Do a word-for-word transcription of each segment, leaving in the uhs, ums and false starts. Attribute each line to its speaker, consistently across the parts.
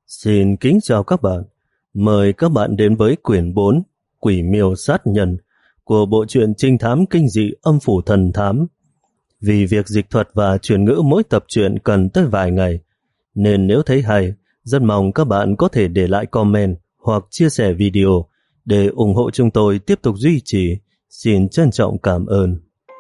Speaker 1: Xin kính chào các bạn. Mời các bạn đến với quyển bốn Quỷ miêu sát nhân của bộ truyện trinh thám kinh dị Âm phủ thần thám. Vì việc dịch thuật và chuyển ngữ mỗi tập truyện cần tới vài ngày, nên nếu thấy hay, rất mong các bạn có thể để lại comment hoặc chia sẻ video để ủng hộ chúng tôi tiếp tục duy trì. Xin trân trọng cảm ơn.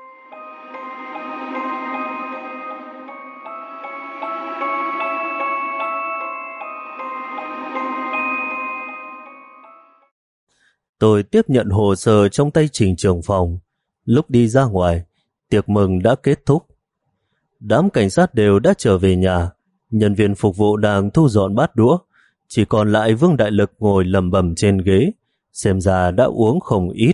Speaker 1: Tôi tiếp nhận hồ sơ trong tay Trình trưởng phòng. Lúc đi ra ngoài, tiệc mừng đã kết thúc. Đám cảnh sát đều đã trở về nhà, nhân viên phục vụ đang thu dọn bát đũa, chỉ còn lại Vương Đại Lực ngồi lẩm bẩm trên ghế, xem ra đã uống không ít.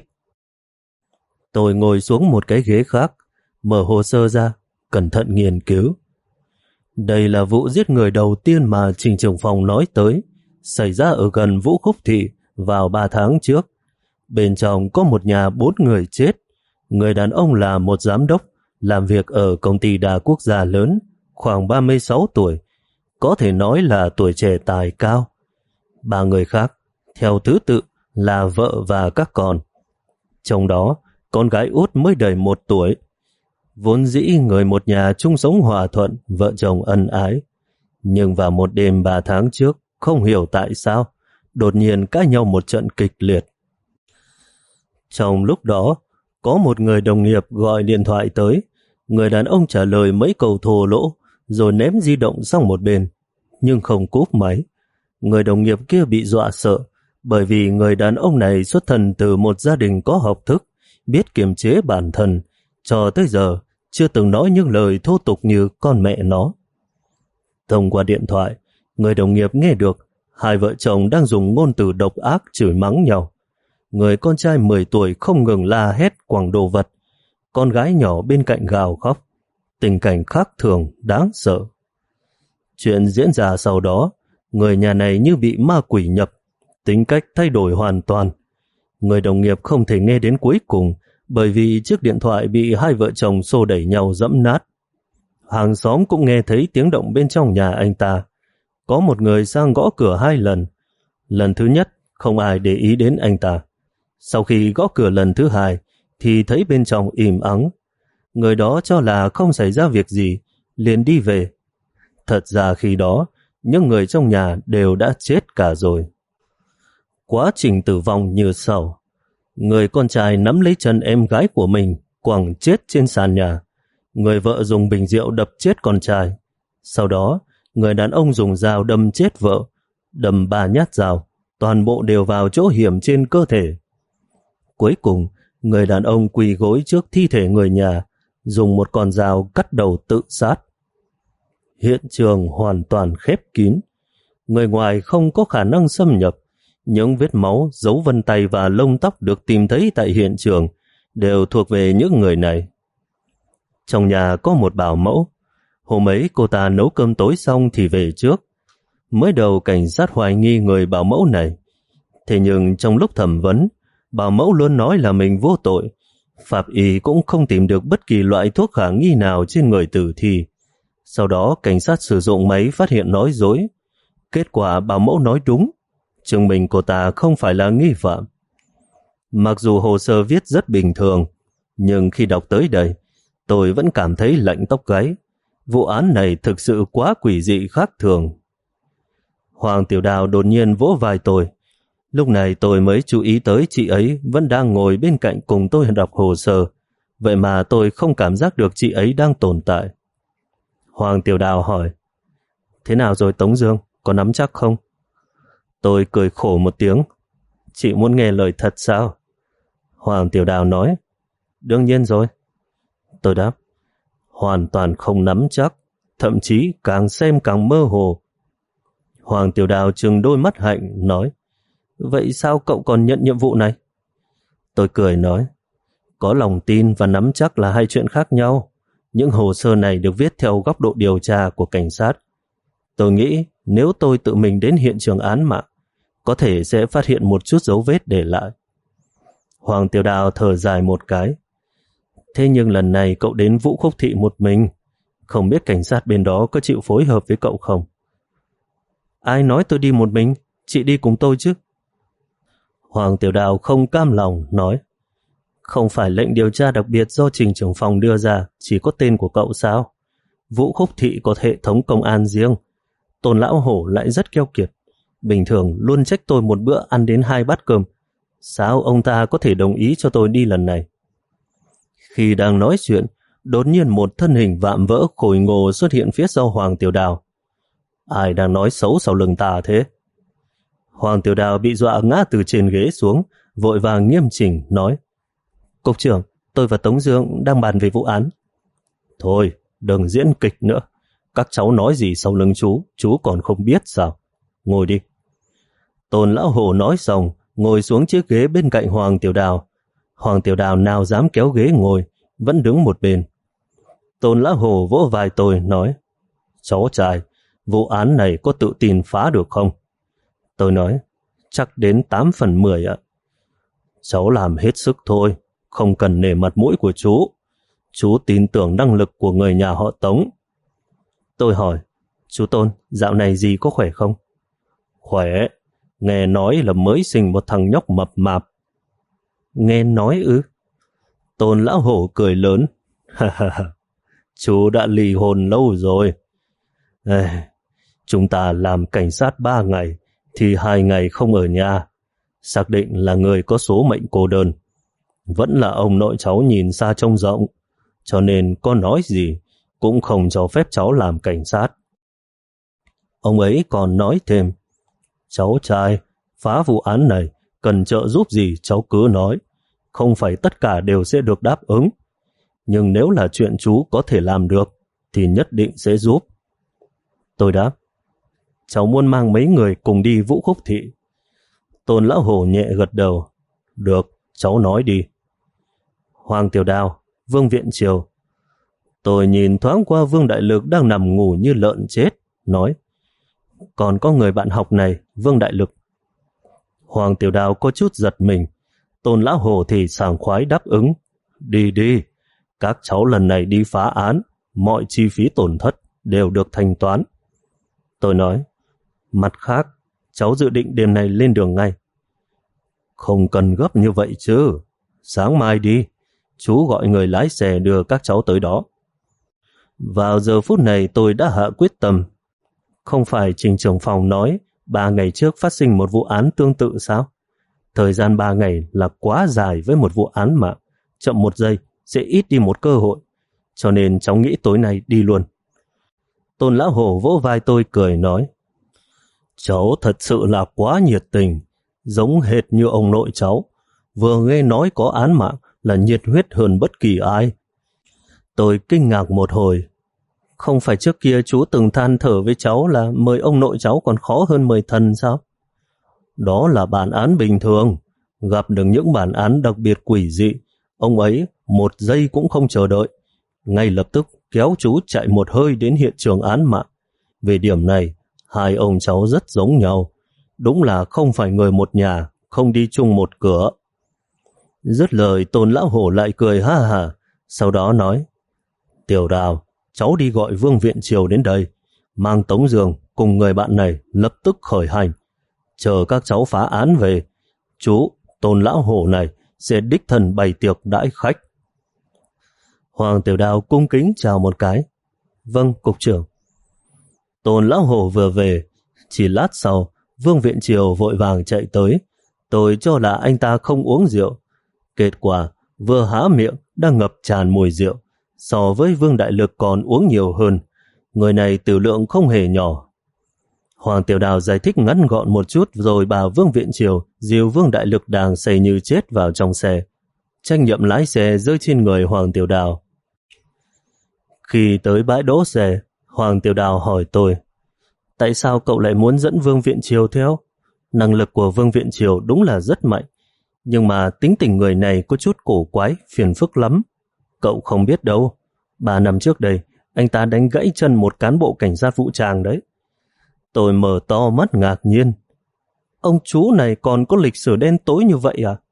Speaker 1: Tôi ngồi xuống một cái ghế khác, mở hồ sơ ra, cẩn thận nghiên cứu. Đây là vụ giết người đầu tiên mà Trình trưởng phòng nói tới, xảy ra ở gần Vũ Khúc Thị vào ba tháng trước. Bên trong có một nhà bốn người chết. Người đàn ông là một giám đốc, làm việc ở công ty đa quốc gia lớn, khoảng ba mươi sáu tuổi, có thể nói là tuổi trẻ tài cao. Ba người khác, theo thứ tự là vợ và các con. Trong đó, con gái út mới đầy một tuổi. Vốn dĩ người một nhà chung sống hòa thuận, vợ chồng ân ái. Nhưng vào một đêm ba tháng trước, không hiểu tại sao, đột nhiên cãi nhau một trận kịch liệt. Trong lúc đó, có một người đồng nghiệp gọi điện thoại tới. Người đàn ông trả lời mấy câu thô lỗ, rồi ném di động sang một bên, nhưng không cúp máy. Người đồng nghiệp kia bị dọa sợ, bởi vì người đàn ông này xuất thân từ một gia đình có học thức, biết kiềm chế bản thân, cho tới giờ chưa từng nói những lời thô tục như con mẹ nó. Thông qua điện thoại, người đồng nghiệp nghe được hai vợ chồng đang dùng ngôn từ độc ác chửi mắng nhau. Người con trai mười tuổi không ngừng la hét quẳng đồ vật, con gái nhỏ bên cạnh gào khóc. Tình cảnh khác thường, đáng sợ. Chuyện diễn ra sau đó, người nhà này như bị ma quỷ nhập, tính cách thay đổi hoàn toàn. Người đồng nghiệp không thể nghe đến cuối cùng, bởi vì chiếc điện thoại bị hai vợ chồng xô đẩy nhau dẫm nát. Hàng xóm cũng nghe thấy tiếng động bên trong nhà anh ta. Có một người sang gõ cửa hai lần. Lần thứ nhất, không ai để ý đến anh ta. Sau khi gõ cửa lần thứ hai, thì thấy bên trong im ắng. Người đó cho là không xảy ra việc gì, liền đi về. Thật ra khi đó, những người trong nhà đều đã chết cả rồi. Quá trình tử vong như sau. Người con trai nắm lấy chân em gái của mình, quẳng chết trên sàn nhà. Người vợ dùng bình rượu đập chết con trai. Sau đó, người đàn ông dùng dao đâm chết vợ, đâm ba nhát dao, toàn bộ đều vào chỗ hiểm trên cơ thể. Cuối cùng, người đàn ông quỳ gối trước thi thể người nhà, dùng một con dao cắt đầu tự sát. Hiện trường hoàn toàn khép kín. Người ngoài không có khả năng xâm nhập. Những vết máu, dấu vân tay và lông tóc được tìm thấy tại hiện trường đều thuộc về những người này. Trong nhà có một bảo mẫu. Hôm ấy cô ta nấu cơm tối xong thì về trước. Mới đầu cảnh sát hoài nghi người bảo mẫu này. Thế nhưng trong lúc thẩm vấn, bảo mẫu luôn nói là mình vô tội. Pháp y cũng không tìm được bất kỳ loại thuốc khả nghi nào trên người tử thi. Sau đó cảnh sát sử dụng máy phát hiện nói dối. Kết quả bảo mẫu nói đúng, chứng minh cô ta không phải là nghi phạm. Mặc dù hồ sơ viết rất bình thường, nhưng khi đọc tới đây, tôi vẫn cảm thấy lạnh tóc gáy. Vụ án này thực sự quá quỷ dị khác thường. Hoàng Tiểu Đào đột nhiên vỗ vai tôi. Lúc này tôi mới chú ý tới chị ấy vẫn đang ngồi bên cạnh cùng tôi đọc hồ sơ. Vậy mà tôi không cảm giác được chị ấy đang tồn tại. Hoàng Tiểu Đào hỏi, thế nào rồi Tống Dương, có nắm chắc không? Tôi cười khổ một tiếng. Chị muốn nghe lời thật sao? Hoàng Tiểu Đào nói, đương nhiên rồi. Tôi đáp, hoàn toàn không nắm chắc, thậm chí càng xem càng mơ hồ. Hoàng Tiểu Đào trừng đôi mắt hạnh nói, vậy sao cậu còn nhận nhiệm vụ này? Tôi cười nói, có lòng tin và nắm chắc là hai chuyện khác nhau. Những hồ sơ này được viết theo góc độ điều tra của cảnh sát. Tôi nghĩ nếu tôi tự mình đến hiện trường án mạng, có thể sẽ phát hiện một chút dấu vết để lại. Hoàng Tiểu Đào thở dài một cái. Thế nhưng lần này cậu đến Vũ Khúc Thị một mình, không biết cảnh sát bên đó có chịu phối hợp với cậu không? Ai nói tôi đi một mình, chị đi cùng tôi chứ. Hoàng Tiểu Đào không cam lòng nói, không phải lệnh điều tra đặc biệt do Trình trưởng phòng đưa ra chỉ có tên của cậu sao? Vũ Khúc Thị có hệ thống công an riêng. Tôn lão hổ lại rất keo kiệt, bình thường luôn trách tôi một bữa ăn đến hai bát cơm. Sao ông ta có thể đồng ý cho tôi đi lần này? Khi đang nói chuyện, đột nhiên một thân hình vạm vỡ khôi ngô xuất hiện phía sau Hoàng Tiểu Đào. Ai đang nói xấu sau lưng ta thế? Hoàng Tiểu Đào bị dọa ngã từ trên ghế xuống, vội vàng nghiêm chỉnh nói, Cục trưởng, tôi và Tống Dương đang bàn về vụ án. Thôi, đừng diễn kịch nữa. Các cháu nói gì sau lưng chú, chú còn không biết sao? Ngồi đi. Tôn lão hổ nói xong, ngồi xuống chiếc ghế bên cạnh Hoàng Tiểu Đào. Hoàng Tiểu Đào nào dám kéo ghế ngồi, vẫn đứng một bên. Tôn lão hổ vỗ vai tôi nói, cháu trai, vụ án này có tự tin phá được không? Tôi nói, chắc đến tám phần mười ạ. Cháu làm hết sức thôi, không cần nể mặt mũi của chú. Chú tin tưởng năng lực của người nhà họ Tống. Tôi hỏi, chú Tôn, dạo này gì có khỏe không? Khỏe, nghe nói là mới sinh một thằng nhóc mập mạp. Nghe nói ư? Tôn lão hổ cười lớn, ha ha ha, chú đã ly hôn lâu rồi. Ê, chúng ta làm cảnh sát ba ngày, thì hai ngày không ở nhà, xác định là người có số mệnh cô đơn. Vẫn là ông nội cháu nhìn xa trông rộng, cho nên có nói gì cũng không cho phép cháu làm cảnh sát. Ông ấy còn nói thêm, cháu trai, phá vụ án này cần trợ giúp gì cháu cứ nói, không phải tất cả đều sẽ được đáp ứng, nhưng nếu là chuyện chú có thể làm được thì nhất định sẽ giúp. Tôi đáp, cháu muốn mang mấy người cùng đi Vũ Khúc Thị. Tôn lão hổ nhẹ gật đầu, được, cháu nói đi. Hoàng Tiểu Đào, Vương Viện Triều. Tôi nhìn thoáng qua Vương Đại Lực đang nằm ngủ như lợn chết, nói, còn có người bạn học này, Vương Đại Lực. Hoàng Tiểu Đào có chút giật mình, Tôn lão hổ thì sảng khoái đáp ứng, đi đi, các cháu lần này đi phá án, mọi chi phí tổn thất đều được thanh toán. Tôi nói, mặt khác, cháu dự định đêm nay lên đường ngay. Không cần gấp như vậy chứ, sáng mai đi, chú gọi người lái xe đưa các cháu tới đó. Vào giờ phút này tôi đã hạ quyết tâm. Không phải Trình trưởng phòng nói ba ngày trước phát sinh một vụ án tương tự sao? Thời gian ba ngày là quá dài với một vụ án mà, chậm một giây sẽ ít đi một cơ hội, cho nên cháu nghĩ tối nay đi luôn. Tôn lão hổ vỗ vai tôi cười nói, cháu thật sự là quá nhiệt tình, giống hệt như ông nội cháu, vừa nghe nói có án mạng là nhiệt huyết hơn bất kỳ ai. Tôi kinh ngạc một hồi, không phải trước kia chú từng than thở với cháu là mời ông nội cháu còn khó hơn mời thần sao? Đó là bản án bình thường, gặp được những bản án đặc biệt quỷ dị, ông ấy một giây cũng không chờ đợi, ngay lập tức kéo chú chạy một hơi đến hiện trường án mạng. Về điểm này, hai ông cháu rất giống nhau, đúng là không phải người một nhà, không đi chung một cửa. Dứt lời, Tôn lão hổ lại cười ha ha, sau đó nói, Tiểu Đào, cháu đi gọi Vương Viện Triều đến đây, mang Tống Dương cùng người bạn này lập tức khởi hành, chờ các cháu phá án về, chú Tôn lão hổ này sẽ đích thân bày tiệc đãi khách. Hoàng Tiểu Đào cung kính chào một cái, vâng cục trưởng. Tôn lão hổ vừa về, chỉ lát sau Vương Viện Triều vội vàng chạy tới. Tôi cho là anh ta không uống rượu, kết quả vừa há miệng đã ngập tràn mùi rượu, so với Vương Đại Lực còn uống nhiều hơn. Người này tử lượng không hề nhỏ. Hoàng Tiểu Đào giải thích ngắn gọn một chút rồi bảo Vương Viện Triều dìu Vương Đại Lực đang say như chết vào trong xe. Trách nhiệm lái xe rơi trên người Hoàng Tiểu Đào. Khi tới bãi đỗ xe, Hoàng Tiểu Đào hỏi tôi, tại sao cậu lại muốn dẫn Vương Viện Triều theo? Năng lực của Vương Viện Triều đúng là rất mạnh, nhưng mà tính tình người này có chút cổ quái, phiền phức lắm. Cậu không biết đâu, ba năm trước đây, anh ta đánh gãy chân một cán bộ cảnh sát vũ trang đấy. Tôi mở to mắt ngạc nhiên. Ông chú này còn có lịch sử đen tối như vậy à?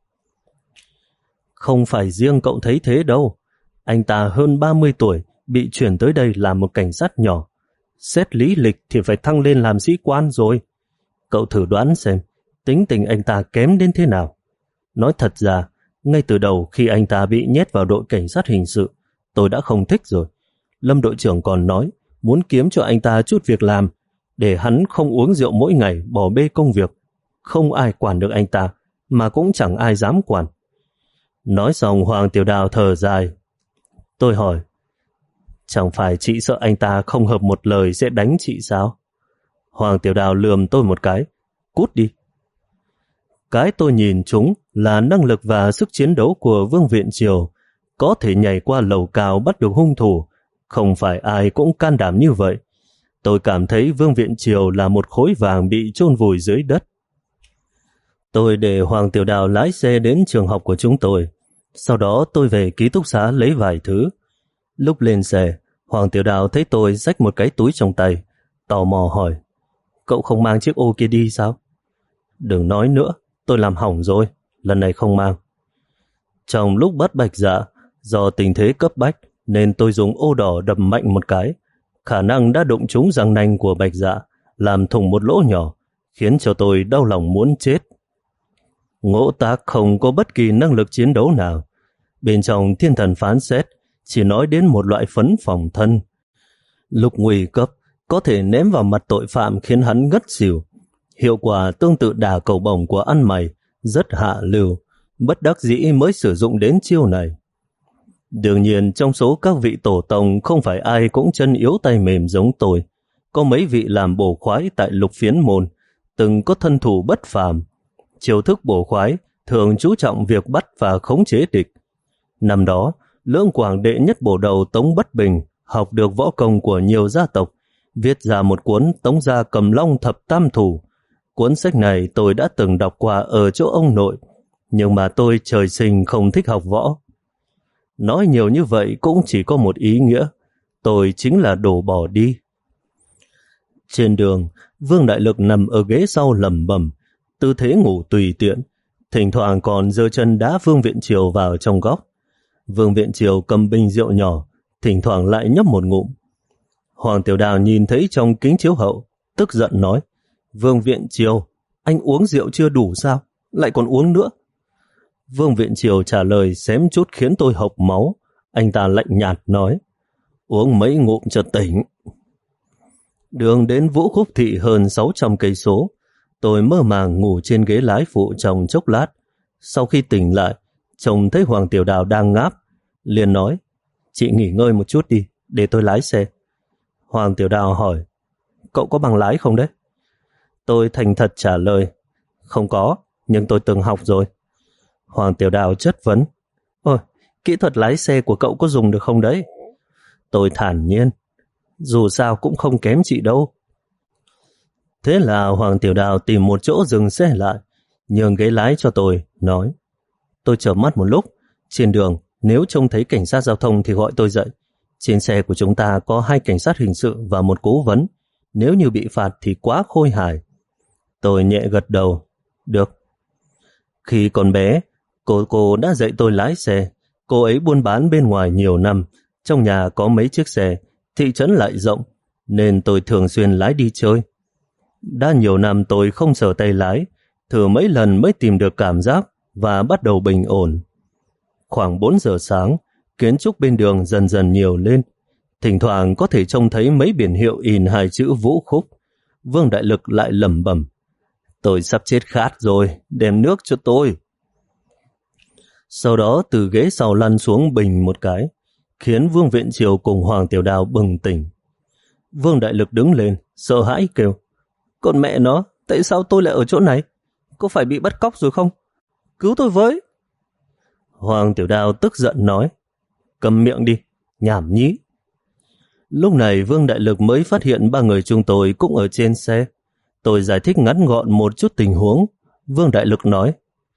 Speaker 1: Không phải riêng cậu thấy thế đâu. Anh ta hơn ba mươi tuổi, bị chuyển tới đây làm một cảnh sát nhỏ. Xét lý lịch thì phải thăng lên làm sĩ quan rồi. Cậu thử đoán xem, tính tình anh ta kém đến thế nào. Nói thật ra, ngay từ đầu khi anh ta bị nhét vào đội cảnh sát hình sự, tôi đã không thích rồi. Lâm đội trưởng còn nói muốn kiếm cho anh ta chút việc làm, để hắn không uống rượu mỗi ngày bỏ bê công việc. Không ai quản được anh ta, mà cũng chẳng ai dám quản. Nói xong Hoàng Tiểu Đào thở dài. Tôi hỏi, chẳng phải chị sợ anh ta không hợp một lời sẽ đánh chị sao? Hoàng Tiểu Đào lườm tôi một cái. Cút đi. Cái tôi nhìn chúng là năng lực và sức chiến đấu của Vương Viện Triều. Có thể nhảy qua lầu cao bắt được hung thủ. Không phải ai cũng can đảm như vậy. Tôi cảm thấy Vương Viện Triều là một khối vàng bị chôn vùi dưới đất. Tôi để Hoàng Tiểu Đào lái xe đến trường học của chúng tôi. Sau đó tôi về ký túc xá lấy vài thứ. Lúc lên xe, Hoàng Tiểu Đào thấy tôi xách một cái túi trong tay, tò mò hỏi, cậu không mang chiếc ô kia đi sao? Đừng nói nữa, tôi làm hỏng rồi, lần này không mang. Trong lúc bắt Bạch Dạ, do tình thế cấp bách nên tôi dùng ô đỏ đập mạnh một cái, khả năng đã đụng trúng răng nanh của Bạch Dạ, làm thủng một lỗ nhỏ, khiến cho tôi đau lòng muốn chết. Ngỗ Tác không có bất kỳ năng lực chiến đấu nào. Bên trong thiên thần phán xét chỉ nói đến một loại phấn phòng thân. Lúc nguy cấp có thể ném vào mặt tội phạm khiến hắn ngất xỉu. Hiệu quả tương tự đả cầu bổng của ăn mày, rất hạ lưu, bất đắc dĩ mới sử dụng đến chiêu này. Đương nhiên trong số các vị tổ tông không phải ai cũng chân yếu tay mềm giống tôi. Có mấy vị làm bổ khoái tại Lục Phiến Môn, từng có thân thủ bất phàm. Chiêu thức bổ khoái thường chú trọng việc bắt và khống chế địch. Năm đó, Lưỡng Quảng đệ nhất bổ đầu Tống Bất Bình học được võ công của nhiều gia tộc, viết ra một cuốn Tống Gia Cầm Long Thập Tam Thủ. Cuốn sách này tôi đã từng đọc qua ở chỗ ông nội, nhưng mà tôi trời sinh không thích học võ. Nói nhiều như vậy cũng chỉ có một ý nghĩa, tôi chính là đổ bỏ đi. Trên đường, Vương Đại Lực nằm ở ghế sau lẩm bẩm, tư thế ngủ tùy tiện, thỉnh thoảng còn giơ chân đá Vương Viện Triều vào trong góc. Vương Viện Triều cầm bình rượu nhỏ, thỉnh thoảng lại nhấp một ngụm. Hoàng Tiểu Đào nhìn thấy trong kính chiếu hậu, tức giận nói, Vương Viện Triều, anh uống rượu chưa đủ sao? Lại còn uống nữa. Vương Viện Triều trả lời xém chút khiến tôi hộc máu. Anh ta lạnh nhạt nói, uống mấy ngụm cho tỉnh. Đường đến Vũ Khúc Thị hơn sáu trăm cây số. Tôi mơ màng ngủ trên ghế lái phụ trong chốc lát. Sau khi tỉnh lại, trông thấy Hoàng Tiểu Đào đang ngáp, liền nói, chị nghỉ ngơi một chút đi, để tôi lái xe. Hoàng Tiểu Đào hỏi, cậu có bằng lái không đấy? Tôi thành thật trả lời, không có, nhưng tôi từng học rồi. Hoàng Tiểu Đào chất vấn, ôi, kỹ thuật lái xe của cậu có dùng được không đấy? Tôi thản nhiên, dù sao cũng không kém chị đâu. Thế là Hoàng Tiểu Đào tìm một chỗ dừng xe lại, nhường ghế lái cho tôi, nói, tôi chợp mắt một lúc, trên đường nếu trông thấy cảnh sát giao thông thì gọi tôi dậy. Trên xe của chúng ta có hai cảnh sát hình sự và một cố vấn, nếu như bị phạt thì quá khôi hài. Tôi nhẹ gật đầu, được. Khi còn bé, cô cô đã dạy tôi lái xe. Cô ấy buôn bán bên ngoài nhiều năm, trong nhà có mấy chiếc xe, thị trấn lại rộng, nên tôi thường xuyên lái đi chơi. Đã nhiều năm tôi không sờ tay lái, thử mấy lần mới tìm được cảm giác và bắt đầu bình ổn. Khoảng bốn giờ sáng, kiến trúc bên đường dần dần nhiều lên. Thỉnh thoảng có thể trông thấy mấy biển hiệu in hai chữ Vũ Khúc. Vương Đại Lực lại lẩm bẩm, tôi sắp chết khát rồi, đem nước cho tôi. Sau đó từ ghế sau lăn xuống bình một cái, khiến Vương Viện Triều cùng Hoàng Tiểu Đào bừng tỉnh. Vương Đại Lực đứng lên, sợ hãi kêu, con mẹ nó, tại sao tôi lại ở chỗ này? Có phải bị bắt cóc rồi không? Cứu tôi với! Hoàng Tiểu Đào tức giận nói, cầm miệng đi, nhảm nhí. Lúc này Vương Đại Lực mới phát hiện ba người chúng tôi cũng ở trên xe. Tôi giải thích ngắn gọn một chút tình huống. Vương Đại Lực nói,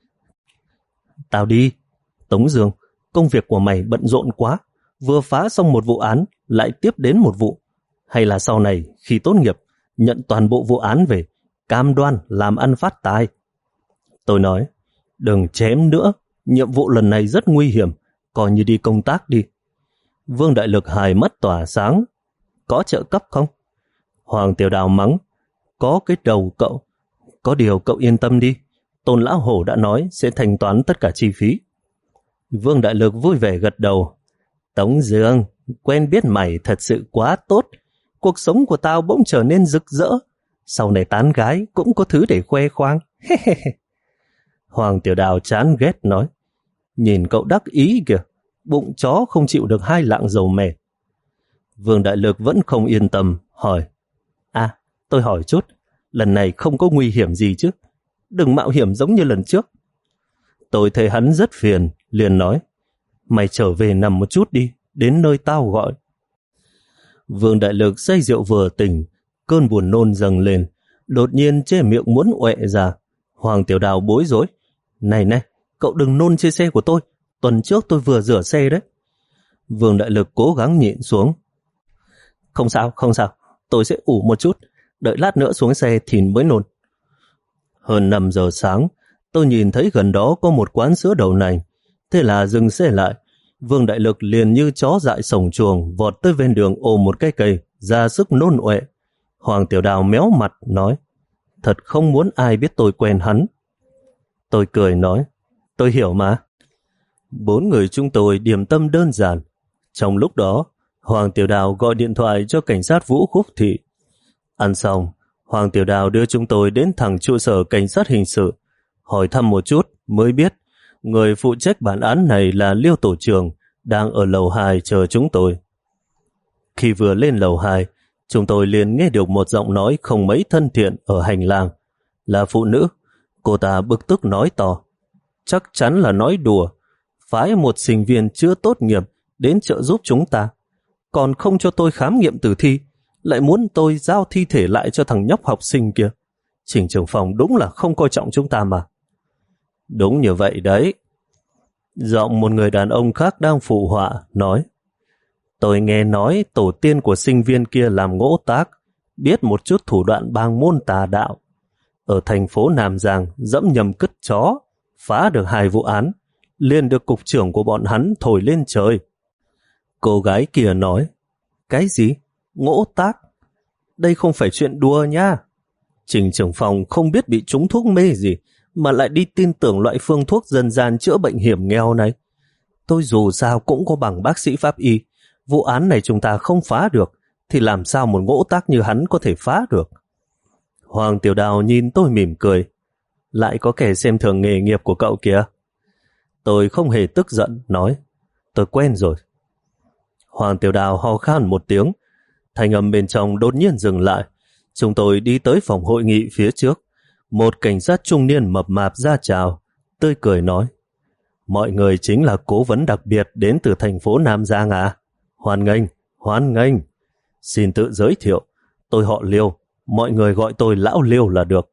Speaker 1: tao đi. Tống Dương, công việc của mày bận rộn quá, vừa phá xong một vụ án, lại tiếp đến một vụ. Hay là sau này, khi tốt nghiệp, nhận toàn bộ vụ án về, cam đoan làm ăn phát tài. Tôi nói, đừng chém nữa, nhiệm vụ lần này rất nguy hiểm, coi như đi công tác đi. Vương Đại Lực hai mắt tỏa sáng, có trợ cấp không? Hoàng Tiểu Đào mắng, có cái đầu cậu, Có điều cậu yên tâm đi, Tôn lão hổ đã nói sẽ thanh toán tất cả chi phí. Vương Đại Lực vui vẻ gật đầu. Tống Dương, quen biết mày thật sự quá tốt. Cuộc sống của tao bỗng trở nên rực rỡ. Sau này tán gái cũng có thứ để khoe khoang. Hoàng Tiểu Đào chán ghét nói. Nhìn cậu đắc ý kìa, bụng chó không chịu được hai lạng dầu mè. Vương Đại Lực vẫn không yên tâm, hỏi. À, tôi hỏi chút, lần này không có nguy hiểm gì chứ? Đừng mạo hiểm giống như lần trước. Tôi thấy hắn rất phiền, liền nói. Mày trở về nằm một chút đi, đến nơi tao gọi. Vương Đại Lực say rượu vừa tỉnh, cơn buồn nôn dâng lên, đột nhiên che miệng muốn uệ ra. Hoàng Tiểu Đào bối rối. Này này, cậu đừng nôn trên xe của tôi, tuần trước tôi vừa rửa xe đấy. Vương Đại Lực cố gắng nhịn xuống. Không sao, không sao, tôi sẽ ủ một chút, đợi lát nữa xuống xe thì mới nôn. Hơn năm giờ sáng, tôi nhìn thấy gần đó có một quán sữa đậu nành, thế là dừng xe lại. Vương Đại Lực liền như chó dại sổng chuồng vọt tới ven đường ôm một cái cây, ra sức nôn ọe. Hoàng Tiểu Đào méo mặt nói, thật không muốn ai biết tôi quen hắn. Tôi cười nói, tôi hiểu mà. Bốn người chúng tôi điểm tâm đơn giản. Trong lúc đó, Hoàng Tiểu Đào gọi điện thoại cho cảnh sát Vũ Khúc Thị. Ăn xong, Hoàng Tiểu Đào đưa chúng tôi đến thẳng trụ sở cảnh sát hình sự. Hỏi thăm một chút mới biết người phụ trách bản án này là Liêu tổ trưởng, đang ở lầu hai chờ chúng tôi. Khi vừa lên lầu hai, chúng tôi liền nghe được một giọng nói không mấy thân thiện ở hành lang. Là phụ nữ. Cô ta bực tức nói to. Chắc chắn là nói đùa. Phái một sinh viên chưa tốt nghiệp đến trợ giúp chúng ta, còn không cho tôi khám nghiệm tử thi, lại muốn tôi giao thi thể lại cho thằng nhóc học sinh kia. Trình trưởng phòng đúng là không coi trọng chúng ta mà. Đúng như vậy đấy. Giọng một người đàn ông khác đang phụ họa nói. Tôi nghe nói tổ tiên của sinh viên kia làm ngỗ tác, biết một chút thủ đoạn bang môn tà đạo. Ở thành phố Nam Giang dẫm nhầm cứt chó, phá được hai vụ án, liền được cục trưởng của bọn hắn thổi lên trời. Cô gái kia nói, cái gì? Ngỗ tác? Đây không phải chuyện đùa nha. Trình trưởng phòng không biết bị trúng thuốc mê gì, mà lại đi tin tưởng loại phương thuốc dân gian chữa bệnh hiểm nghèo này. Tôi dù sao cũng có bằng bác sĩ pháp y, vụ án này chúng ta không phá được, thì làm sao một ngỗ tác như hắn có thể phá được? Hoàng Tiểu Đào nhìn tôi mỉm cười. Lại có kẻ xem thường nghề nghiệp của cậu kìa. Tôi không hề tức giận, nói, tôi quen rồi. Hoàng Tiểu Đào ho khan một tiếng, thanh âm bên trong đột nhiên dừng lại. Chúng tôi đi tới phòng hội nghị phía trước. Một cảnh sát trung niên mập mạp ra chào, tươi cười nói, mọi người chính là cố vấn đặc biệt đến từ thành phố Nam Giang à? Hoan nghênh, hoan nghênh. Xin tự giới thiệu, tôi họ Liêu, mọi người gọi tôi lão Liêu là được.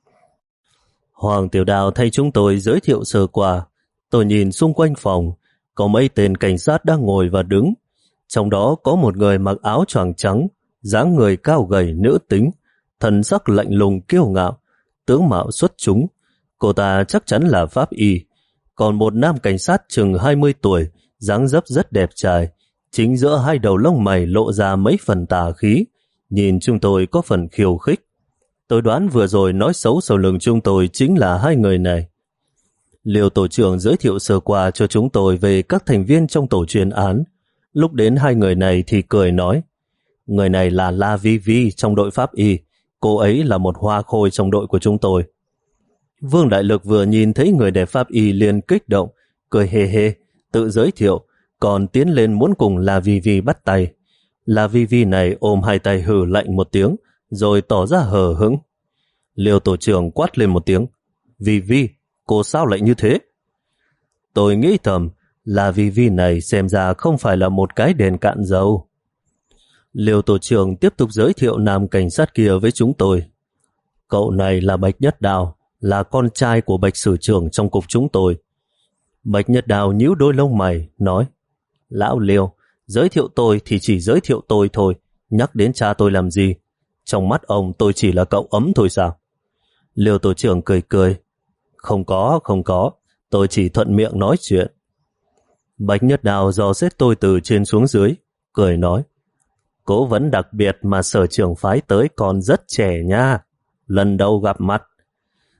Speaker 1: Hoàng Tiểu Đào thay chúng tôi giới thiệu sơ qua. Tôi nhìn xung quanh phòng, có mấy tên cảnh sát đang ngồi và đứng. Trong đó có một người mặc áo choàng trắng, dáng người cao gầy nữ tính, thần sắc lạnh lùng kiêu ngạo, tướng mạo xuất chúng. Cô ta chắc chắn là pháp y. Còn một nam cảnh sát chừng hai mươi tuổi, dáng dấp rất đẹp trai, chính giữa hai đầu lông mày lộ ra mấy phần tà khí, nhìn chúng tôi có phần khiêu khích. Tôi đoán vừa rồi nói xấu sau lưng chúng tôi chính là hai người này. Liêu tổ trưởng giới thiệu sơ qua cho chúng tôi về các thành viên trong tổ chuyên án. Lúc đến hai người này thì cười nói, người này là La Vi Vi trong đội pháp y, cô ấy là một hoa khôi trong đội của chúng tôi. Vương Đại Lực vừa nhìn thấy người đẹp pháp y liền kích động, cười hề hề, tự giới thiệu, còn tiến lên muốn cùng La Vi Vi bắt tay. La Vi Vi này ôm hai tay hừ lạnh một tiếng, rồi tỏ ra hờ hững. Liêu tổ trưởng quát lên một tiếng, Vi Vi, cô sao lại như thế? Tôi nghĩ thầm, La Vi Vi này xem ra không phải là một cái đèn cạn dầu. Liêu tổ trưởng tiếp tục giới thiệu nam cảnh sát kia với chúng tôi. Cậu này là Bạch Nhất Đào, là con trai của Bạch Sử trưởng trong cục chúng tôi. Bạch Nhất Đào nhíu đôi lông mày, nói, lão Liêu, giới thiệu tôi thì chỉ giới thiệu tôi thôi, nhắc đến cha tôi làm gì? Trong mắt ông tôi chỉ là cậu ấm thôi sao? Liêu tổ trưởng cười cười, không có, không có, tôi chỉ thuận miệng nói chuyện. Bạch Nhất Đào dò xét tôi từ trên xuống dưới, cười nói, cố vấn đặc biệt mà sở trưởng phái tới còn rất trẻ nha, lần đầu gặp mặt.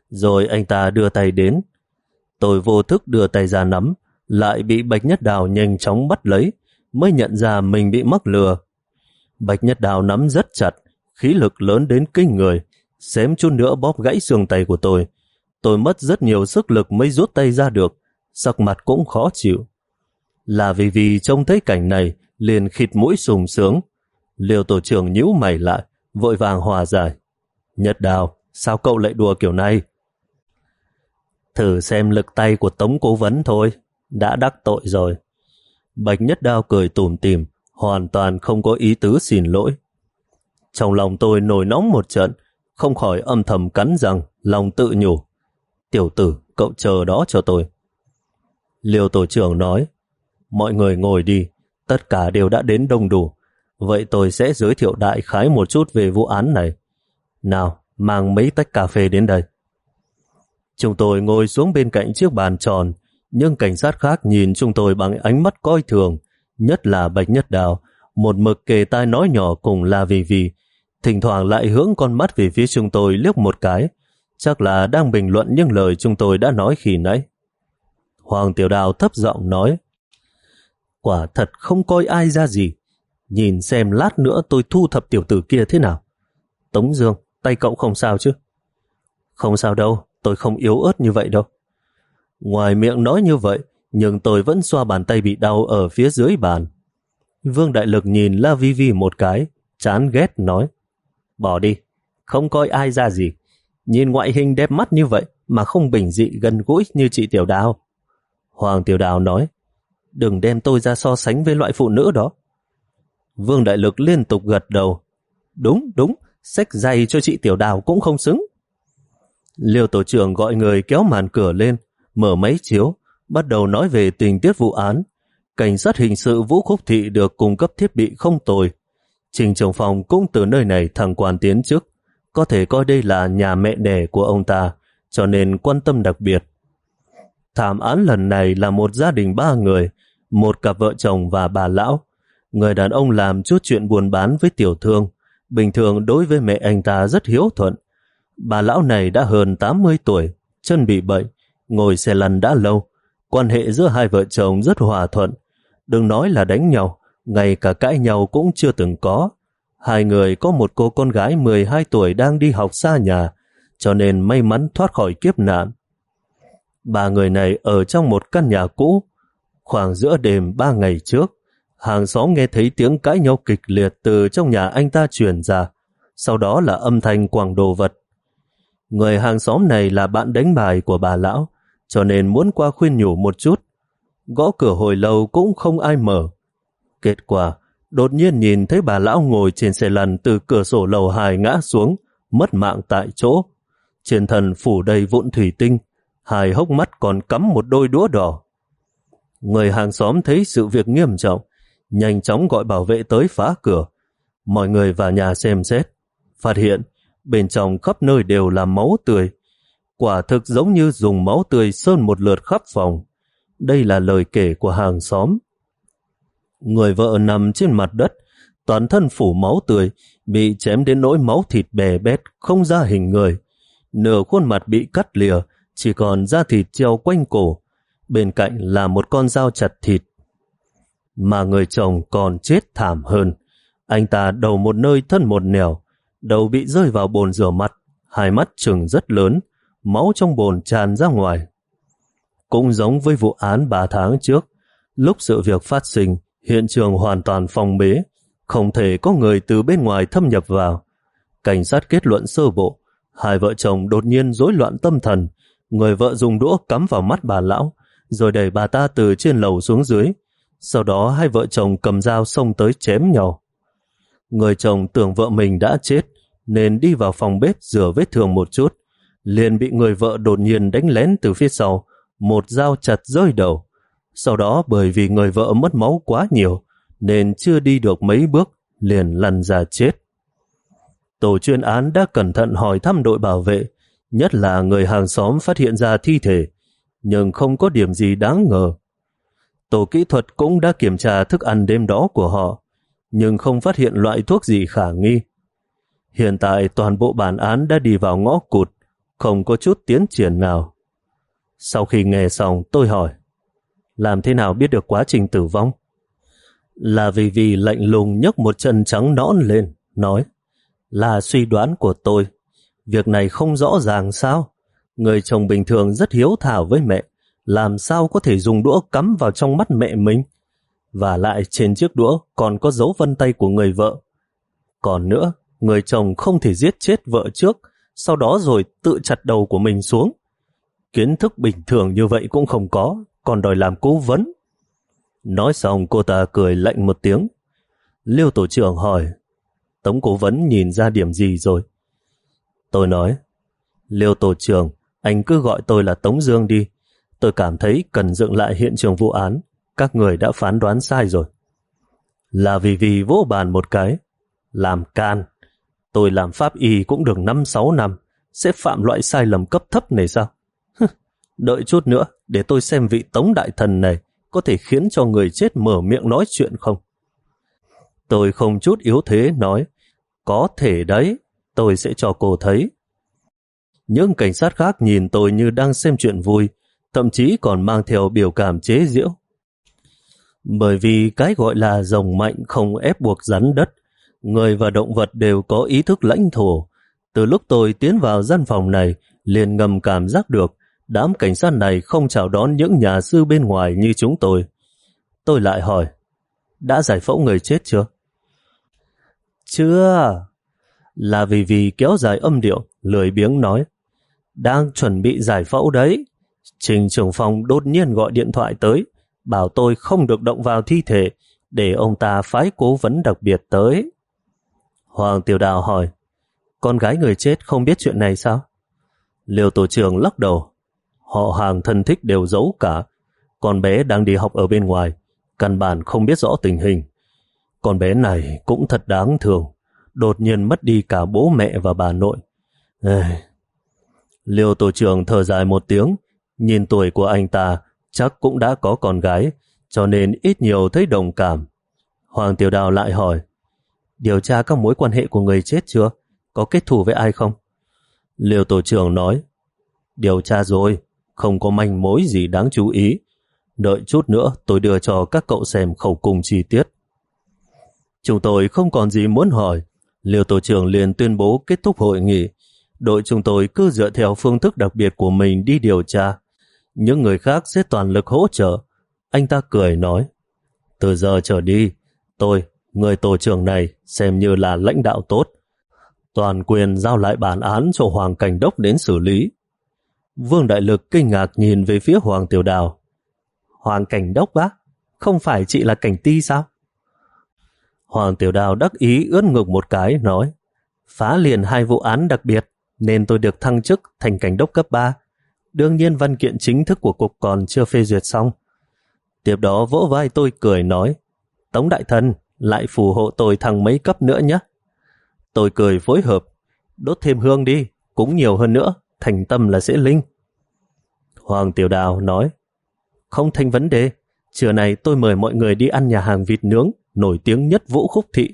Speaker 1: rồi anh ta đưa tay đến. Tôi vô thức đưa tay ra nắm, lại bị Bạch Nhất Đào nhanh chóng bắt lấy, mới nhận ra mình bị mắc lừa. Bạch Nhất Đào nắm rất chặt, khí lực lớn đến kinh người, xém chút nữa bóp gãy xương tay của tôi. Tôi mất rất nhiều sức lực mới rút tay ra được, sắc mặt cũng khó chịu. Là vì vì trông thấy cảnh này liền khịt mũi sùng sướng. Liêu tổ trưởng nhíu mày lại, vội vàng hòa giải. Nhất Đào, sao cậu lại đùa kiểu này? Thử xem lực tay của Tống cố vấn thôi, đã đắc tội rồi. Bạch Nhất Đao cười tủm tỉm, hoàn toàn không có ý tứ xin lỗi. Trong lòng tôi nổi nóng một trận, không khỏi âm thầm cắn răng, lòng tự nhủ. Tiểu tử, cậu chờ đó cho tôi. Liêu tổ trưởng nói, mọi người ngồi đi, tất cả đều đã đến đông đủ. Vậy tôi sẽ giới thiệu đại khái một chút về vụ án này. Nào, mang mấy tách cà phê đến đây. Chúng tôi ngồi xuống bên cạnh chiếc bàn tròn, nhưng cảnh sát khác nhìn chúng tôi bằng ánh mắt coi thường, nhất là Bạch Nhất Đào, một mực kề tai nói nhỏ cùng La Vì Vì, thỉnh thoảng lại hướng con mắt về phía chúng tôi liếc một cái, chắc là đang bình luận những lời chúng tôi đã nói khi nãy. Hoàng Tiểu Đào thấp giọng nói, quả thật không coi ai ra gì, nhìn xem lát nữa tôi thu thập tiểu tử kia thế nào. Tống Dương, tay cậu không sao chứ? Không sao đâu, tôi không yếu ớt như vậy đâu. Ngoài miệng nói như vậy, nhưng tôi vẫn xoa bàn tay bị đau ở phía dưới bàn. Vương Đại Lực nhìn La Vi Vi một cái, chán ghét nói, bỏ đi, không coi ai ra gì. Nhìn ngoại hình đẹp mắt như vậy mà không bình dị gần gũi như chị Tiểu Đào. Hoàng Tiểu Đào nói, đừng đem tôi ra so sánh với loại phụ nữ đó. Vương Đại Lực liên tục gật đầu, đúng đúng, xách giày cho chị Tiểu Đào cũng không xứng. Liêu tổ trưởng gọi người kéo màn cửa lên, mở máy chiếu, bắt đầu nói về tình tiết vụ án. Cảnh sát hình sự Vũ Khúc Thị được cung cấp thiết bị không tồi. Trình Trường Phong cũng từ nơi này thăng quan tiến chức, có thể coi đây là nhà mẹ đẻ của ông ta, cho nên quan tâm đặc biệt. Thảm án lần này là một gia đình ba người, một cặp vợ chồng và bà lão. Người đàn ông làm chút chuyện buôn bán với tiểu thương, bình thường đối với mẹ anh ta rất hiếu thuận. Bà lão này đã hơn tám mươi tuổi, chân bị bệnh, ngồi xe lăn đã lâu. Quan hệ giữa hai vợ chồng rất hòa thuận. Đừng nói là đánh nhau, ngay cả cãi nhau cũng chưa từng có. Hai người có một cô con gái mười hai tuổi đang đi học xa nhà, cho nên may mắn thoát khỏi kiếp nạn. Ba người này ở trong một căn nhà cũ. Khoảng giữa đêm ba ngày trước, hàng xóm nghe thấy tiếng cãi nhau kịch liệt từ trong nhà anh ta truyền ra, sau đó là âm thanh quẳng đồ vật. Người hàng xóm này là bạn đánh bài của bà lão, cho nên muốn qua khuyên nhủ một chút. Gõ cửa hồi lâu cũng không ai mở. Kết quả, đột nhiên nhìn thấy bà lão ngồi trên xe lăn từ cửa sổ lầu hai ngã xuống, mất mạng tại chỗ. Trên thân phủ đầy vụn thủy tinh, hai hốc mắt còn cắm một đôi đũa đỏ. Người hàng xóm thấy sự việc nghiêm trọng, nhanh chóng gọi bảo vệ tới phá cửa. Mọi người vào nhà xem xét, phát hiện bên trong khắp nơi đều là máu tươi. Quả thực giống như dùng máu tươi sơn một lượt khắp phòng. Đây là lời kể của hàng xóm. Người vợ nằm trên mặt đất, toàn thân phủ máu tươi, bị chém đến nỗi máu thịt bè bét, không ra hình người. Nửa khuôn mặt bị cắt lìa, chỉ còn da thịt treo quanh cổ. Bên cạnh là một con dao chặt thịt. Mà người chồng còn chết thảm hơn. Anh ta đầu một nơi thân một nẻo, đầu bị rơi vào bồn rửa mặt, hai mắt trừng rất lớn, máu trong bồn tràn ra ngoài. Cũng giống với vụ án ba tháng trước, lúc sự việc phát sinh, hiện trường hoàn toàn phong bế, không thể có người từ bên ngoài thâm nhập vào. Cảnh sát kết luận sơ bộ, hai vợ chồng đột nhiên rối loạn tâm thần, người vợ dùng đũa cắm vào mắt bà lão, rồi đẩy bà ta từ trên lầu xuống dưới. Sau đó hai vợ chồng cầm dao xông tới chém nhau. Người chồng tưởng vợ mình đã chết, nên đi vào phòng bếp rửa vết thương một chút, liền bị người vợ đột nhiên đánh lén từ phía sau, một dao chặt rơi đầu. Sau đó bởi vì người vợ mất máu quá nhiều, nên chưa đi được mấy bước, liền lăn ra chết. Tổ chuyên án đã cẩn thận hỏi thăm đội bảo vệ, nhất là người hàng xóm phát hiện ra thi thể, nhưng không có điểm gì đáng ngờ. Tổ kỹ thuật cũng đã kiểm tra thức ăn đêm đó của họ, nhưng không phát hiện loại thuốc gì khả nghi. Hiện tại toàn bộ bản án đã đi vào ngõ cụt, không có chút tiến triển nào. Sau khi nghe xong tôi hỏi, làm thế nào biết được quá trình tử vong? Là vì vì lạnh lùng nhấc một chân trắng nõn lên, nói, là suy đoán của tôi. Việc này không rõ ràng sao? Người chồng bình thường rất hiếu thảo với mẹ, làm sao có thể dùng đũa cắm vào trong mắt mẹ mình? Và lại trên chiếc đũa còn có dấu vân tay của người vợ. Còn nữa, người chồng không thể giết chết vợ trước, sau đó rồi tự chặt đầu của mình xuống. Kiến thức bình thường như vậy cũng không có, còn đòi làm cố vấn. Nói xong cô ta cười lạnh một tiếng. Liêu tổ trưởng hỏi, Tống cố vấn nhìn ra điểm gì rồi? Tôi nói, Liêu tổ trưởng, anh cứ gọi tôi là Tống Dương đi. Tôi cảm thấy cần dựng lại hiện trường vụ án. Các người đã phán đoán sai rồi. Là vì vì vỗ bàn một cái. Làm can. Tôi làm pháp y cũng được năm sáu năm. Sẽ phạm loại sai lầm cấp thấp này sao? Đợi chút nữa để tôi xem vị Tống đại thần này có thể khiến cho người chết mở miệng nói chuyện không. Tôi không chút yếu thế nói, có thể đấy, tôi sẽ cho cô thấy. Những cảnh sát khác nhìn tôi như đang xem chuyện vui, thậm chí còn mang theo biểu cảm chế giễu. Bởi vì cái gọi là rồng mạnh không ép buộc rắn đất, người và động vật đều có ý thức lãnh thổ. Từ lúc tôi tiến vào gian phòng này, liền ngầm cảm giác được đám cảnh sát này không chào đón những nhà sư bên ngoài như chúng tôi. Tôi lại hỏi, đã giải phẫu người chết chưa? Chưa. Là vì vì kéo dài âm điệu, lười biếng nói, đang chuẩn bị giải phẫu đấy. Trình trưởng phòng đột nhiên gọi điện thoại tới, bảo tôi không được động vào thi thể, để ông ta phái cố vấn đặc biệt tới. Hoàng Tiểu Đào hỏi, con gái người chết không biết chuyện này sao? Liêu tổ trưởng lắc đầu, họ hàng thân thích đều giấu cả. Con bé đang đi học ở bên ngoài, căn bản không biết rõ tình hình. Con bé này cũng thật đáng thương, đột nhiên mất đi cả bố mẹ và bà nội. Ê... Liêu tổ trưởng thở dài một tiếng, nhìn tuổi của anh ta chắc cũng đã có con gái, cho nên ít nhiều thấy đồng cảm. Hoàng Tiểu Đào lại hỏi, điều tra các mối quan hệ của người chết chưa? Có kết thù với ai không? Liêu tổ trưởng nói, điều tra rồi, không có manh mối gì đáng chú ý. Đợi chút nữa tôi đưa cho các cậu xem khẩu cung chi tiết. Chúng tôi không còn gì muốn hỏi. Liêu tổ trưởng liền tuyên bố kết thúc hội nghị. Đội chúng tôi cứ dựa theo phương thức đặc biệt của mình đi điều tra. Những người khác sẽ toàn lực hỗ trợ. Anh ta cười nói, từ giờ trở đi, tôi, người tổ trưởng này xem như là lãnh đạo tốt. Toàn quyền giao lại bản án cho Hoàng Cảnh Đốc đến xử lý. Vương Đại Lực kinh ngạc nhìn về phía Hoàng Tiểu Đào. Hoàng Cảnh Đốc á? Không phải chị là Cảnh Ti sao? Hoàng Tiểu Đào đắc ý ướt ngực một cái, nói, phá liền hai vụ án đặc biệt, nên tôi được thăng chức thành Cảnh Đốc cấp ba. Đương nhiên văn kiện chính thức của cục còn chưa phê duyệt xong. Tiếp đó vỗ vai tôi cười nói, Tống đại thần, lại phù hộ tôi thăng mấy cấp nữa nhé. Tôi cười phối hợp, đốt thêm hương đi, cúng nhiều hơn nữa, thành tâm là sẽ linh. Hoàng Tiểu Đào nói, không thành vấn đề, trưa này tôi mời mọi người đi ăn nhà hàng vịt nướng nổi tiếng nhất Vũ Khúc Thị.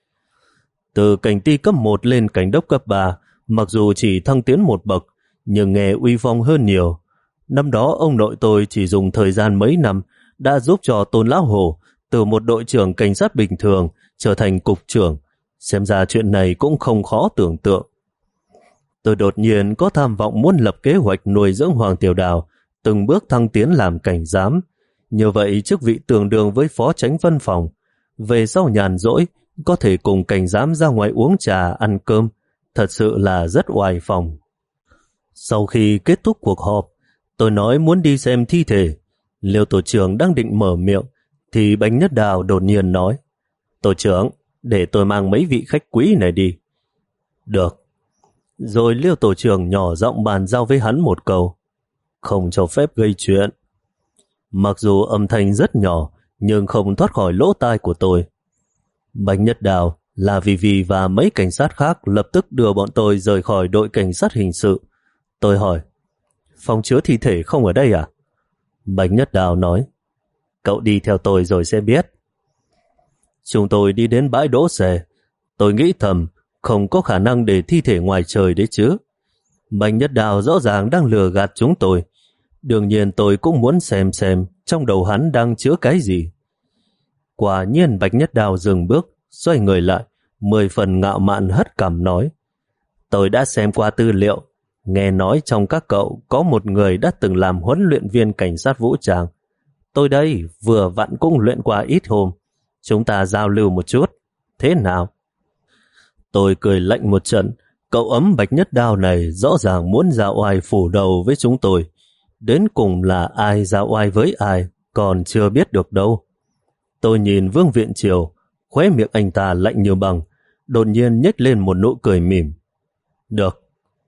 Speaker 1: Từ cảnh ti cấp một lên cảnh đốc cấp ba, mặc dù chỉ thăng tiến một bậc, nhưng nghe uy phong hơn nhiều. Năm đó ông nội tôi chỉ dùng thời gian mấy năm đã giúp cho Tôn Lão Hồ từ một đội trưởng cảnh sát bình thường trở thành cục trưởng. Xem ra chuyện này cũng không khó tưởng tượng. Tôi đột nhiên có tham vọng muốn lập kế hoạch nuôi dưỡng Hoàng Tiểu Đào, từng bước thăng tiến làm cảnh giám. Như vậy chức vị tương đương với phó chánh văn phòng. Về sau nhàn rỗi, có thể cùng cảnh giám ra ngoài uống trà, ăn cơm. Thật sự là rất oai phong. Sau khi kết thúc cuộc họp, tôi nói muốn đi xem thi thể. Liêu tổ trưởng đang định mở miệng, thì Bánh Nhất Đào đột nhiên nói, tổ trưởng, để tôi mang mấy vị khách quý này đi. Được. Rồi Liêu tổ trưởng nhỏ giọng bàn giao với hắn một câu, không cho phép gây chuyện. Mặc dù âm thanh rất nhỏ, nhưng không thoát khỏi lỗ tai của tôi. Bánh Nhất Đào, là vì vì và mấy cảnh sát khác lập tức đưa bọn tôi rời khỏi đội cảnh sát hình sự. Tôi hỏi, phòng chứa thi thể không ở đây à? Bánh Nhất Đào nói, cậu đi theo tôi rồi sẽ biết. Chúng tôi đi đến bãi đỗ xe. Tôi nghĩ thầm, không có khả năng để thi thể ngoài trời đấy chứ. Bạch Nhất Đao rõ ràng đang lừa gạt chúng tôi. Đương nhiên tôi cũng muốn xem xem trong đầu hắn đang chứa cái gì. Quả nhiên Bạch Nhất Đao dừng bước, xoay người lại, mười phần ngạo mạn hất cằm nói: tôi đã xem qua tư liệu, nghe nói trong các cậu có một người đã từng làm huấn luyện viên cảnh sát vũ trang. Tôi đây vừa vặn cũng luyện qua ít hôm, chúng ta giao lưu một chút, thế nào? Tôi cười lạnh một trận. Cậu ấm Bạch Nhất Đao này rõ ràng muốn ra oai phủ đầu với chúng tôi. Đến cùng là ai ra oai với ai còn chưa biết được đâu. Tôi nhìn Vương Viện Triều, khóe miệng anh ta lạnh như băng, đột nhiên nhếch lên một nụ cười mỉm. Được.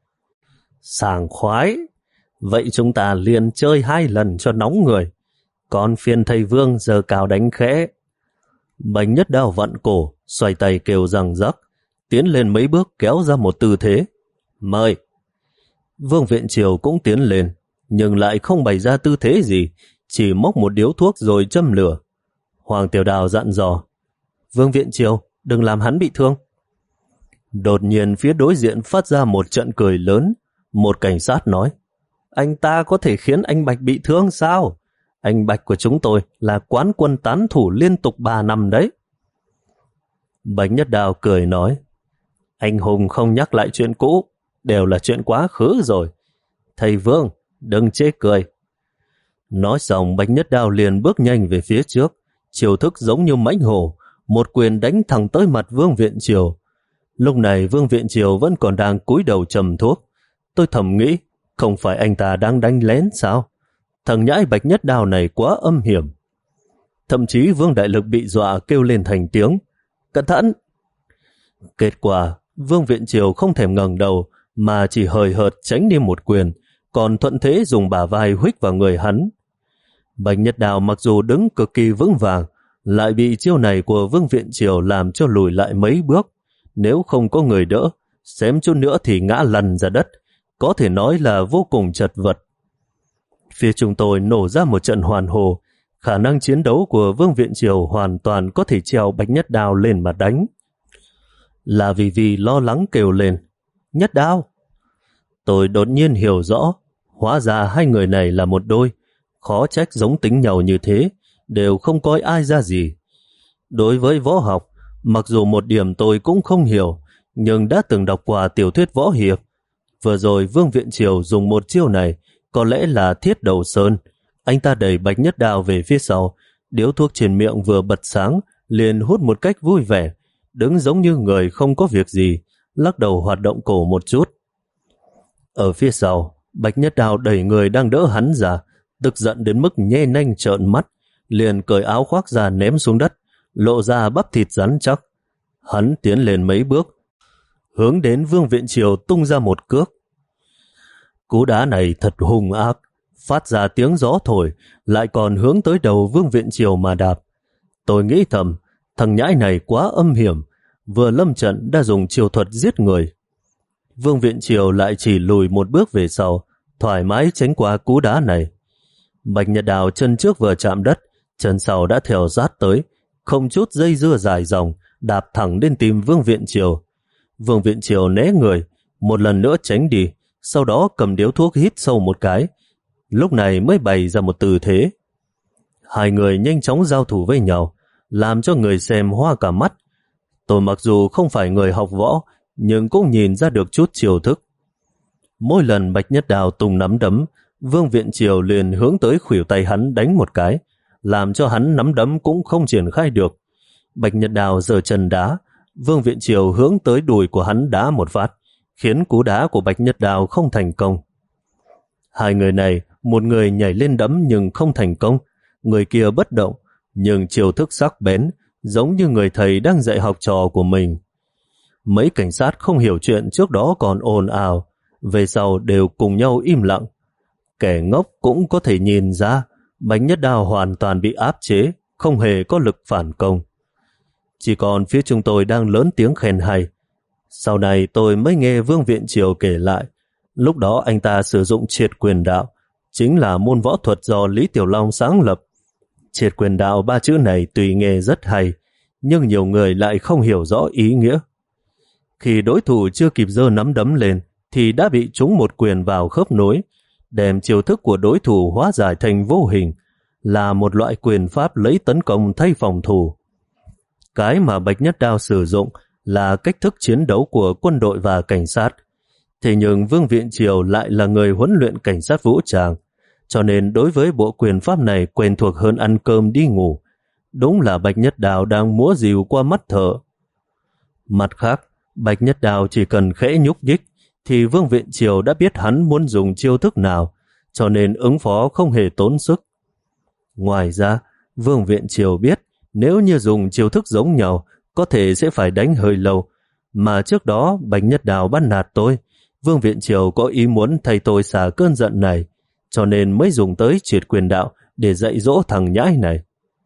Speaker 1: Sảng khoái. Vậy chúng ta liền chơi hai lần cho nóng người. Còn phiền thầy Vương giờ cao đánh khẽ. Bạch Nhất Đao vặn cổ, xoay tay kêu răng rắc, tiến lên mấy bước kéo ra một tư thế. Mời. Vương Viện Triều cũng tiến lên, nhưng lại không bày ra tư thế gì, chỉ móc một điếu thuốc rồi châm lửa. Hoàng Tiểu Đào dặn dò: Vương Viện Triều, đừng làm hắn bị thương. Đột nhiên phía đối diện phát ra một trận cười lớn. Một cảnh sát nói: anh ta có thể khiến anh Bạch bị thương sao? Anh Bạch của chúng tôi là quán quân tán thủ liên tục ba năm đấy. Bạch Nhất Đao cười nói: anh hùng không nhắc lại chuyện cũ, đều là chuyện quá khứ rồi. Thầy Vương, đừng chê cười. Nói xong Bạch Nhất Đao liền bước nhanh về phía trước, chiêu thức giống như mãnh hổ, một quyền đánh thẳng tới mặt Vương Viện Triều. Lúc này Vương Viện Triều vẫn còn đang cúi đầu trầm thuốc. Tôi thầm nghĩ, không phải anh ta đang đánh lén sao? Thằng nhãi Bạch Nhất Đao này quá âm hiểm. Thậm chí Vương Đại Lực bị dọa kêu lên thành tiếng: cẩn thận! Kết quả, Vương Viện Triều không thèm ngẩng đầu, mà chỉ hời hợt tránh đi một quyền, còn thuận thế dùng bả vai huých vào người hắn. Bạch Nhất Đao mặc dù đứng cực kỳ vững vàng, lại bị chiêu này của Vương Viện Triều làm cho lùi lại mấy bước. Nếu không có người đỡ, xém chút nữa thì ngã lăn ra đất, có thể nói là vô cùng chật vật. Phía chúng tôi nổ ra một trận hoàn hồ, khả năng chiến đấu của Vương Viện Triều hoàn toàn có thể treo Bạch Nhất Đao lên mà đánh. Là vì vì lo lắng kêu lên: Nhất Đao! Tôi đột nhiên hiểu rõ, hóa ra hai người này là một đôi, khó trách giống tính nhau như thế, đều không coi ai ra gì. Đối với võ học, mặc dù một điểm tôi cũng không hiểu, nhưng đã từng đọc qua tiểu thuyết võ hiệp. Vừa rồi Vương Viện Triều dùng một chiêu này, có lẽ là thiết đầu sơn. Anh ta đẩy Bạch Nhất Đao về phía sau, điếu thuốc trên miệng vừa bật sáng, liền hút một cách vui vẻ, đứng giống như người không có việc gì, lắc đầu hoạt động cổ một chút. Ở phía sau, Bạch Nhất Đao đẩy người đang đỡ hắn ra, tức giận đến mức nhe nanh trợn mắt, liền cởi áo khoác ra ném xuống đất, lộ ra bắp thịt rắn chắc. Hắn tiến lên mấy bước, hướng đến Vương Viện Triều tung ra một cước. Cú đá này thật hung ác, phát ra tiếng gió thổi, lại còn hướng tới đầu Vương Viện Triều mà đạp. Tôi nghĩ thầm, thằng nhãi này quá âm hiểm, vừa lâm trận đã dùng chiêu thuật giết người. Vương Viện Triều lại chỉ lùi một bước về sau, thoải mái tránh qua cú đá này. Bạch Nhật Đào chân trước vừa chạm đất, chân sau đã theo sát tới, không chút dây dưa dài dòng, đạp thẳng đến tìm Vương Viện Triều. Vương Viện Triều né người, một lần nữa tránh đi, sau đó cầm điếu thuốc hít sâu một cái, lúc này mới bày ra một tư thế. Hai người nhanh chóng giao thủ với nhau, làm cho người xem hoa cả mắt. Tôi mặc dù không phải người học võ, nhưng cũng nhìn ra được chút chiêu thức. Mỗi lần Bạch Nhất Đào tung nắm đấm, Vương Viện Triều liền hướng tới khuỷu tay hắn đánh một cái, làm cho hắn nắm đấm cũng không triển khai được. Bạch Nhất Đào giơ chân đá, Vương Viện Triều hướng tới đùi của hắn đá một phát, khiến cú đá của Bạch Nhất Đào không thành công. Hai người này, một người nhảy lên đấm nhưng không thành công, người kia bất động, nhưng chiêu thức sắc bén, giống như người thầy đang dạy học trò của mình. Mấy cảnh sát không hiểu chuyện trước đó còn ồn ào, về sau đều cùng nhau im lặng. Kẻ ngốc cũng có thể nhìn ra, Bạch Nhất Đào hoàn toàn bị áp chế, không hề có lực phản công. Chỉ còn phía chúng tôi đang lớn tiếng khen hay. Sau này tôi mới nghe Vương Viện Triều kể lại, lúc đó anh ta sử dụng triệt quyền đạo, chính là môn võ thuật do Lý Tiểu Long sáng lập. Triệt quyền đạo ba chữ này tùy nghe rất hay, nhưng nhiều người lại không hiểu rõ ý nghĩa. Khi đối thủ chưa kịp giơ nắm đấm lên, thì đã bị trúng một quyền vào khớp nối, đem chiêu thức của đối thủ hóa giải thành vô hình, là một loại quyền pháp lấy tấn công thay phòng thủ. Cái mà Bạch Nhất Đao sử dụng là cách thức chiến đấu của quân đội và cảnh sát. Thế nhưng Vương Viện Triều lại là người huấn luyện cảnh sát vũ trang, cho nên đối với bộ quyền pháp này quen thuộc hơn ăn cơm đi ngủ. Đúng là Bạch Nhất Đao đang múa rìu qua mắt thợ. Mặt khác, Bạch Nhất Đao chỉ cần khẽ nhúc nhích thì Vương Viện Triều đã biết hắn muốn dùng chiêu thức nào, cho nên ứng phó không hề tốn sức. Ngoài ra, Vương Viện Triều biết nếu như dùng chiêu thức giống nhau, có thể sẽ phải đánh hơi lâu, mà trước đó Bạch Nhất Đao bắt nạt tôi, Vương Viện Triều có ý muốn thay tôi xả cơn giận này, cho nên mới dùng tới triệt quyền đạo để dạy dỗ thằng nhãi này.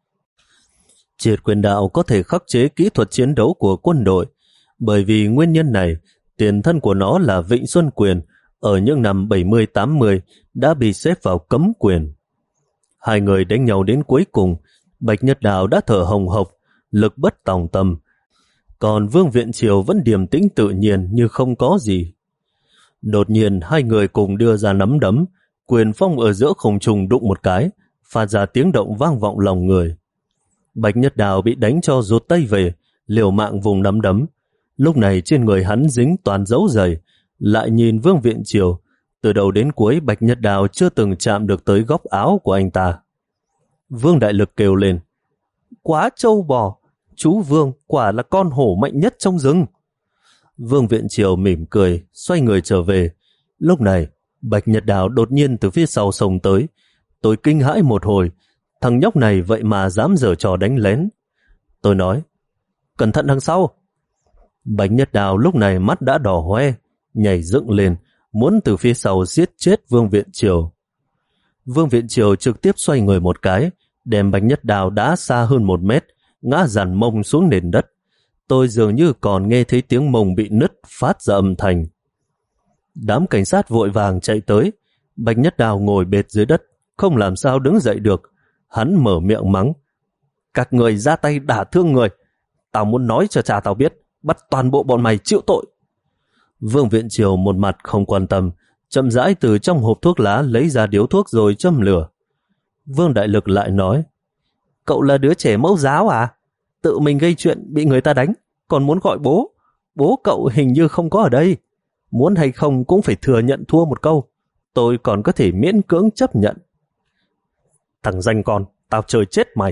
Speaker 1: Triệt quyền đạo có thể khắc chế kỹ thuật chiến đấu của quân đội, bởi vì nguyên nhân này, tiền thân của nó là Vịnh Xuân Quyền, ở những năm bảy mươi tám mươi đã bị xếp vào cấm quyền. Hai người đánh nhau đến cuối cùng, Bạch Nhất Đao đã thở hồng hộc, lực bất tòng tâm, còn Vương Viện Triều vẫn điềm tĩnh tự nhiên như không có gì. Đột nhiên hai người cùng đưa ra nắm đấm, quyền phong ở giữa không trung đụng một cái, phát ra tiếng động vang vọng lòng người. Bạch Nhất Đao bị đánh cho rụt tay về, liều mạng vùng nắm đấm. Lúc này trên người hắn dính toàn dấu giày, lại nhìn Vương Viện Triều, từ đầu đến cuối Bạch Nhất Đao chưa từng chạm được tới góc áo của anh ta. Vương Đại Lực kêu lên, quá trâu bò, chú Vương quả là con hổ mạnh nhất trong rừng. Vương Viện Triều mỉm cười, xoay người trở về. Lúc này, Bạch Nhất Đao đột nhiên từ phía sau xông tới. Tôi kinh hãi một hồi, thằng nhóc này vậy mà dám giở trò đánh lén. Tôi nói, cẩn thận đằng sau. Bạch Nhất Đao lúc này mắt đã đỏ hoe, nhảy dựng lên, muốn từ phía sau giết chết Vương Viện Triều. Vương Viện Triều trực tiếp xoay người một cái, đem Bạch Nhất Đao đá xa hơn một mét, ngã dàn mông xuống nền đất. Tôi dường như còn nghe thấy tiếng mông bị nứt phát ra âm thanh. Đám cảnh sát vội vàng chạy tới, Bạch Nhất Đao ngồi bệt dưới đất, không làm sao đứng dậy được. Hắn mở miệng mắng, các người ra tay đả thương người, tao muốn nói cho cha tao biết, bắt toàn bộ bọn mày chịu tội. Vương Viện Triều một mặt không quan tâm, chậm rãi từ trong hộp thuốc lá lấy ra điếu thuốc rồi châm lửa. Vương Đại Lực lại nói, cậu là đứa trẻ mẫu giáo à? Tự mình gây chuyện bị người ta đánh, còn muốn gọi bố. Bố cậu hình như không có ở đây. Muốn hay không cũng phải thừa nhận thua một câu. Tôi còn có thể miễn cưỡng chấp nhận. Thằng danh con, tao chơi chết mày.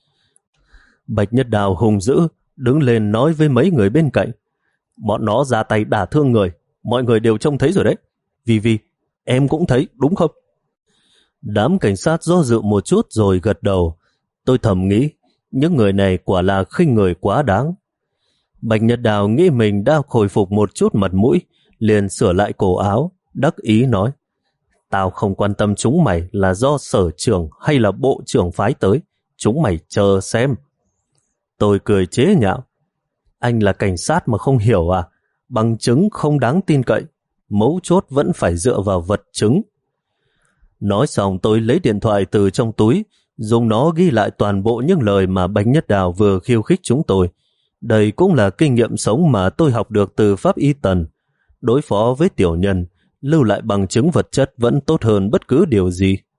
Speaker 1: Bạch Nhất Đao hùng dữ, đứng lên nói với mấy người bên cạnh. Bọn nó ra tay đả thương người, mọi người đều trông thấy rồi đấy. Vì vì, em cũng thấy, đúng không? Đám cảnh sát do dự một chút rồi gật đầu. Tôi thầm nghĩ, những người này quả là khinh người quá đáng. Bạch Nhất Đao nghĩ mình đã khôi phục một chút mặt mũi, liền sửa lại cổ áo, đắc ý nói, tao không quan tâm chúng mày là do sở trưởng hay là bộ trưởng phái tới, chúng mày chờ xem. Tôi cười chế nhạo, anh là cảnh sát mà không hiểu à? Bằng chứng không đáng tin cậy, mấu chốt vẫn phải dựa vào vật chứng. Nói xong tôi lấy điện thoại từ trong túi, dùng nó ghi lại toàn bộ những lời mà Bạch Nhất Đao vừa khiêu khích chúng tôi. Đây cũng là kinh nghiệm sống mà tôi học được từ Pháp Y Tần. Đối phó với tiểu nhân, lưu lại bằng chứng vật chất vẫn tốt hơn bất cứ điều gì.